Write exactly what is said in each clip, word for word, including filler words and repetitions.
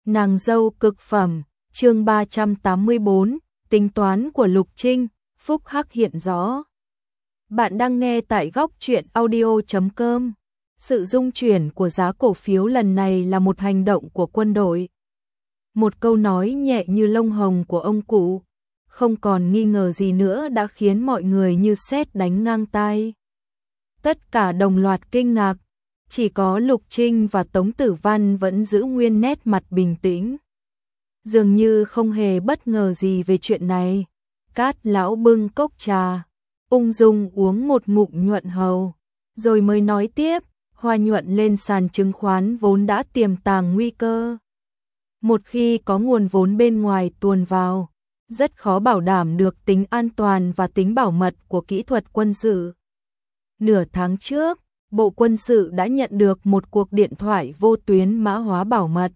Nàng dâu cực phẩm, chương ba trăm tám mươi tư, tính toán của Lục Trinh, phúc hắc hiện rõ. Bạn đang nghe tại góc truyện audio chấm com. Sự rung chuyển của giá cổ phiếu lần này là một hành động của quân đội. Một câu nói nhẹ như lông hồng của ông cụ, không còn nghi ngờ gì nữa đã khiến mọi người như sét đánh ngang tai. Tất cả đồng loạt kinh ngạc, chỉ có Lục Trinh và Tống Tử Văn vẫn giữ nguyên nét mặt bình tĩnh. Dường như không hề bất ngờ gì về chuyện này. Cát lão bưng cốc trà, ung dung uống một ngụm nhuận hầu, rồi mới nói tiếp, Hoa Nhuận lên sàn chứng khoán vốn đã tiềm tàng nguy cơ. Một khi có nguồn vốn bên ngoài tuồn vào, rất khó bảo đảm được tính an toàn và tính bảo mật của kỹ thuật quân sự. Nửa tháng trước, Bộ Quân sự đã nhận được một cuộc điện thoại vô tuyến mã hóa bảo mật.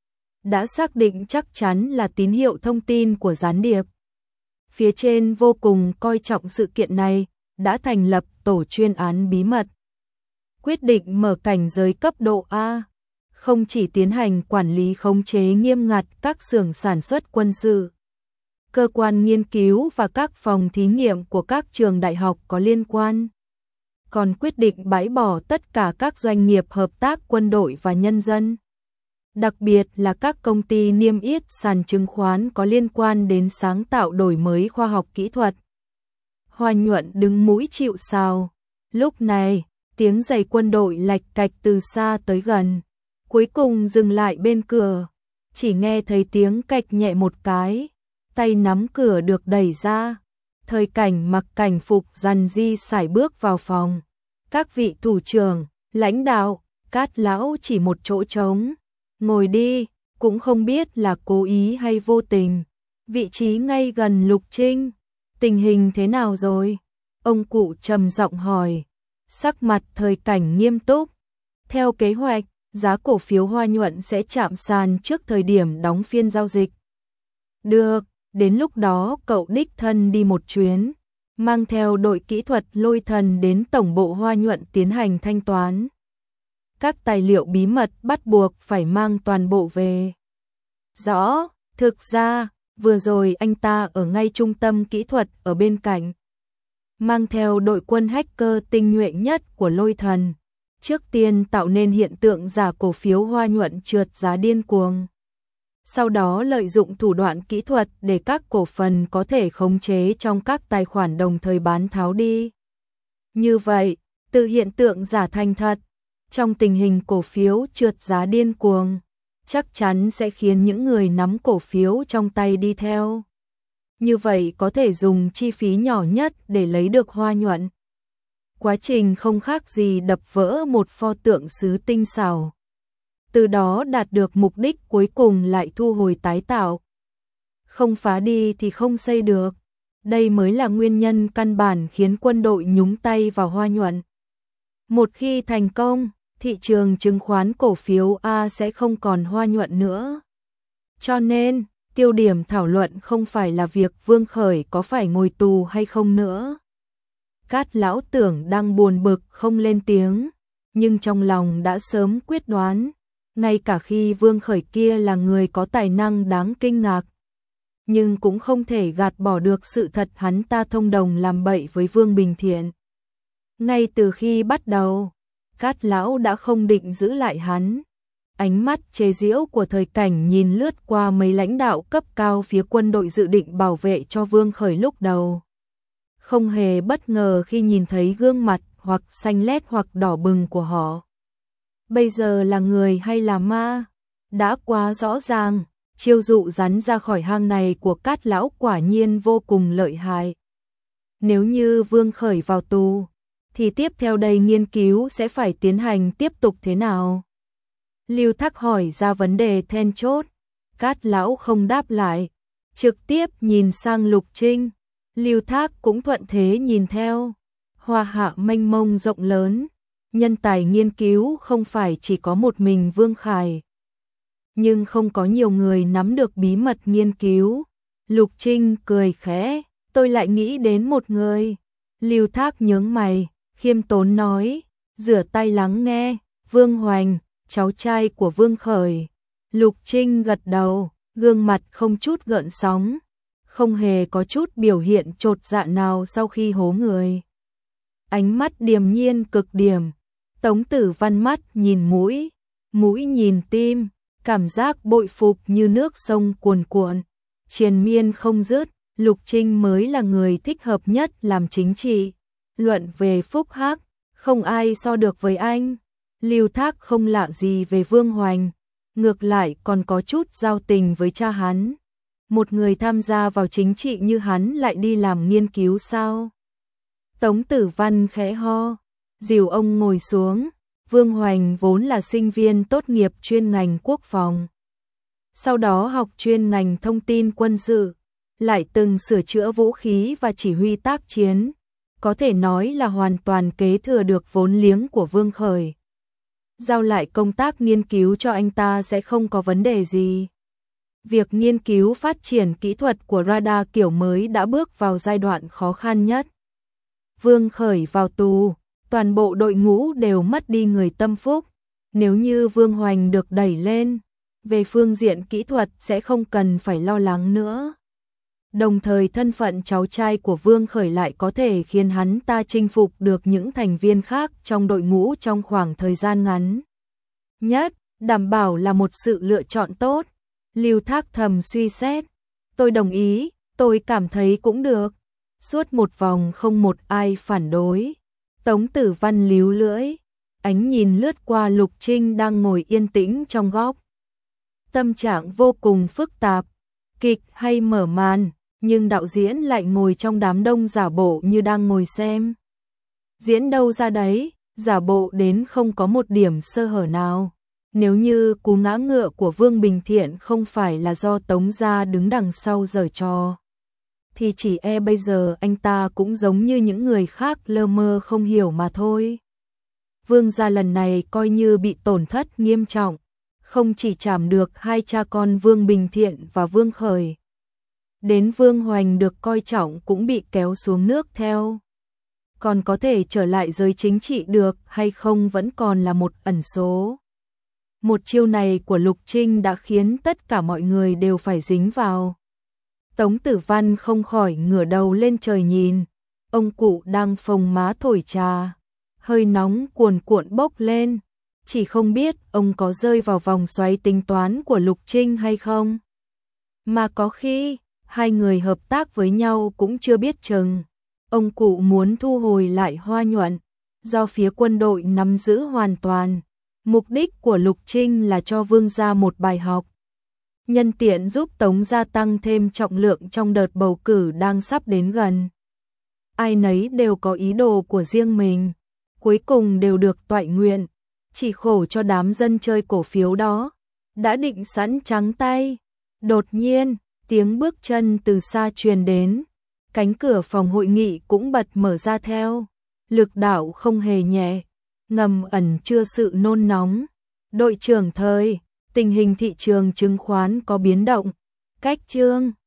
Đã xác định chắc chắn là tín hiệu thông tin của gián điệp. Phía trên vô cùng coi trọng sự kiện này, đã thành lập tổ chuyên án bí mật. Quyết định mở cảnh giới cấp độ A, không chỉ tiến hành quản lý khống chế nghiêm ngặt các xưởng sản xuất quân sự, cơ quan nghiên cứu và các phòng thí nghiệm của các trường đại học có liên quan, còn quyết định bãi bỏ tất cả các doanh nghiệp hợp tác quân đội và nhân dân. Đặc biệt là các công ty niêm yết sàn chứng khoán có liên quan đến sáng tạo đổi mới khoa học kỹ thuật. Hoa Nhuận đứng mũi chịu sào. Lúc này, tiếng giày quân đội lạch cạch từ xa tới gần, cuối cùng dừng lại bên cửa. Chỉ nghe thấy tiếng cạch nhẹ một cái, tay nắm cửa được đẩy ra. Thời Cảnh mặc cảnh phục rằn di sải bước vào phòng. Các vị thủ trưởng, lãnh đạo, Cát lão chỉ một chỗ trống. Ngồi đi, cũng không biết là cố ý hay vô tình. Vị trí ngay gần Lục Trinh. Tình hình thế nào rồi? Ông cụ trầm giọng hỏi. Sắc mặt Thời Cảnh nghiêm túc. Theo kế hoạch, giá cổ phiếu Hoa Nhuận sẽ chạm sàn trước thời điểm đóng phiên giao dịch. Được, đến lúc đó cậu đích thân đi một chuyến, mang theo đội kỹ thuật Lôi Thần đến tổng bộ Hoa Nhuận tiến hành thanh toán. Các tài liệu bí mật bắt buộc phải mang toàn bộ về. Rõ, thực ra, vừa rồi anh ta ở ngay trung tâm kỹ thuật ở bên cạnh, mang theo đội quân hacker tinh nhuệ nhất của Lôi Thần, trước tiên tạo nên hiện tượng giả cổ phiếu Hoa Nhuận trượt giá điên cuồng. Sau đó lợi dụng thủ đoạn kỹ thuật để các cổ phần có thể khống chế trong các tài khoản đồng thời bán tháo đi. Như vậy, từ hiện tượng giả thành thật, trong tình hình cổ phiếu trượt giá điên cuồng, chắc chắn sẽ khiến những người nắm cổ phiếu trong tay đi theo. Như vậy có thể dùng chi phí nhỏ nhất để lấy được Hoa Nhuận. Quá trình không khác gì đập vỡ một pho tượng sứ tinh xảo. Từ đó đạt được mục đích cuối cùng lại thu hồi tái tạo. Không phá đi thì không xây được. Đây mới là nguyên nhân căn bản khiến quân đội nhúng tay vào Hoa Nhuận. Một khi thành công, thị trường chứng khoán cổ phiếu A sẽ không còn Hoa Nhuận nữa. Cho nên, tiêu điểm thảo luận không phải là việc Vương Khởi có phải ngồi tù hay không nữa. Cát lão tưởng đang buồn bực không lên tiếng, nhưng trong lòng đã sớm quyết đoán. Ngay cả khi Vương Khởi kia là người có tài năng đáng kinh ngạc, nhưng cũng không thể gạt bỏ được sự thật hắn ta thông đồng làm bậy với Vương Bình Thiện. Ngay từ khi bắt đầu, Cát lão đã không định giữ lại hắn. Ánh mắt chế giễu của Thời Cảnh nhìn lướt qua mấy lãnh đạo cấp cao phía quân đội dự định bảo vệ cho Vương Khởi lúc đầu. Không hề bất ngờ khi nhìn thấy gương mặt hoặc xanh lét hoặc đỏ bừng của họ. Bây giờ là người hay là ma? Đã quá rõ ràng, chiêu dụ rắn ra khỏi hang này của Cát lão quả nhiên vô cùng lợi hại. Nếu như Vương Khởi vào tù, thì tiếp theo đây nghiên cứu sẽ phải tiến hành tiếp tục thế nào? Lưu Thác hỏi ra vấn đề then chốt. Cát lão không đáp lại, trực tiếp nhìn sang Lục Trinh. Lưu Thác cũng thuận thế nhìn theo. Hoa hạ mênh mông rộng lớn, nhân tài nghiên cứu không phải chỉ có một mình Vương Khải. Nhưng không có nhiều người nắm được bí mật nghiên cứu. Lục Trinh cười khẽ, tôi lại nghĩ đến một người. Lưu Thác nhướng mày, khiêm tốn nói, rửa tay lắng nghe, Vương Hoành, cháu trai của Vương Khởi. Lục Trinh gật đầu, gương mặt không chút gợn sóng, không hề có chút biểu hiện chột dạ nào sau khi hố người. Ánh mắt điềm nhiên cực điểm, Tống Tử Văn mắt nhìn mũi, mũi nhìn tim, cảm giác bội phục như nước sông cuồn cuộn, triền miên không dứt. Lục Trinh mới là người thích hợp nhất làm chính trị. Luận về phúc hắc, không ai so được với anh. Lưu Thác không lạ gì về Vương Hoành, ngược lại còn có chút giao tình với cha hắn. Một người tham gia vào chính trị như hắn lại đi làm nghiên cứu sao? Tống Tử Văn khẽ ho, dìu ông ngồi xuống. Vương Hoành vốn là sinh viên tốt nghiệp chuyên ngành quốc phòng, sau đó học chuyên ngành thông tin quân sự, lại từng sửa chữa vũ khí và chỉ huy tác chiến, có thể nói là hoàn toàn kế thừa được vốn liếng của Vương Khởi. Giao lại công tác nghiên cứu cho anh ta sẽ không có vấn đề gì. Việc nghiên cứu phát triển kỹ thuật của radar kiểu mới đã bước vào giai đoạn khó khăn nhất. Vương Khởi vào tù, toàn bộ đội ngũ đều mất đi người tâm phúc. Nếu như Vương Hoành được đẩy lên, về phương diện kỹ thuật sẽ không cần phải lo lắng nữa. Đồng thời thân phận cháu trai của Vương Khởi lại có thể khiến hắn ta chinh phục được những thành viên khác trong đội ngũ trong khoảng thời gian ngắn nhất, đảm bảo là một sự lựa chọn tốt. Lưu Thác thầm suy xét, tôi đồng ý, tôi cảm thấy cũng được. Suốt một vòng không một ai phản đối. Tống Tử Văn líu lưỡi, ánh nhìn lướt qua Lục Trinh đang ngồi yên tĩnh trong góc. Tâm trạng vô cùng phức tạp, kịch hay mở màn, nhưng đạo diễn lại ngồi trong đám đông giả bộ như đang ngồi xem. Diễn đâu ra đấy, giả bộ đến không có một điểm sơ hở nào. Nếu như cú ngã ngựa của Vương Bình Thiện không phải là do Tống gia đứng đằng sau giở trò, thì chỉ e bây giờ anh ta cũng giống như những người khác lơ mơ không hiểu mà thôi. Vương gia lần này coi như bị tổn thất nghiêm trọng, không chỉ chạm được hai cha con Vương Bình Thiện và Vương Khởi, đến Vương Hoành được coi trọng cũng bị kéo xuống nước theo. Còn có thể trở lại giới chính trị được hay không vẫn còn là một ẩn số. Một chiêu này của Lục Trinh đã khiến tất cả mọi người đều phải dính vào. Tống Tử Văn không khỏi ngửa đầu lên trời nhìn, ông cụ đang phồng má thổi trà, hơi nóng cuồn cuộn bốc lên, chỉ không biết ông có rơi vào vòng xoáy tính toán của Lục Trinh hay không. Mà có khi, hai người hợp tác với nhau cũng chưa biết chừng. Ông cụ muốn thu hồi lại Hoa Nhuận, do phía quân đội nắm giữ hoàn toàn. Mục đích của Lục Trinh là cho Vương gia một bài học, nhân tiện giúp Tống gia tăng thêm trọng lượng trong đợt bầu cử đang sắp đến gần. Ai nấy đều có ý đồ của riêng mình, cuối cùng đều được toại nguyện, chỉ khổ cho đám dân chơi cổ phiếu đó, đã định sẵn trắng tay. Đột nhiên, tiếng bước chân từ xa truyền đến, cánh cửa phòng hội nghị cũng bật mở ra theo, lực đạo không hề nhẹ, ngầm ẩn chứa sự nôn nóng. Đội trưởng Thời, tình hình thị trường chứng khoán có biến động. Cách chương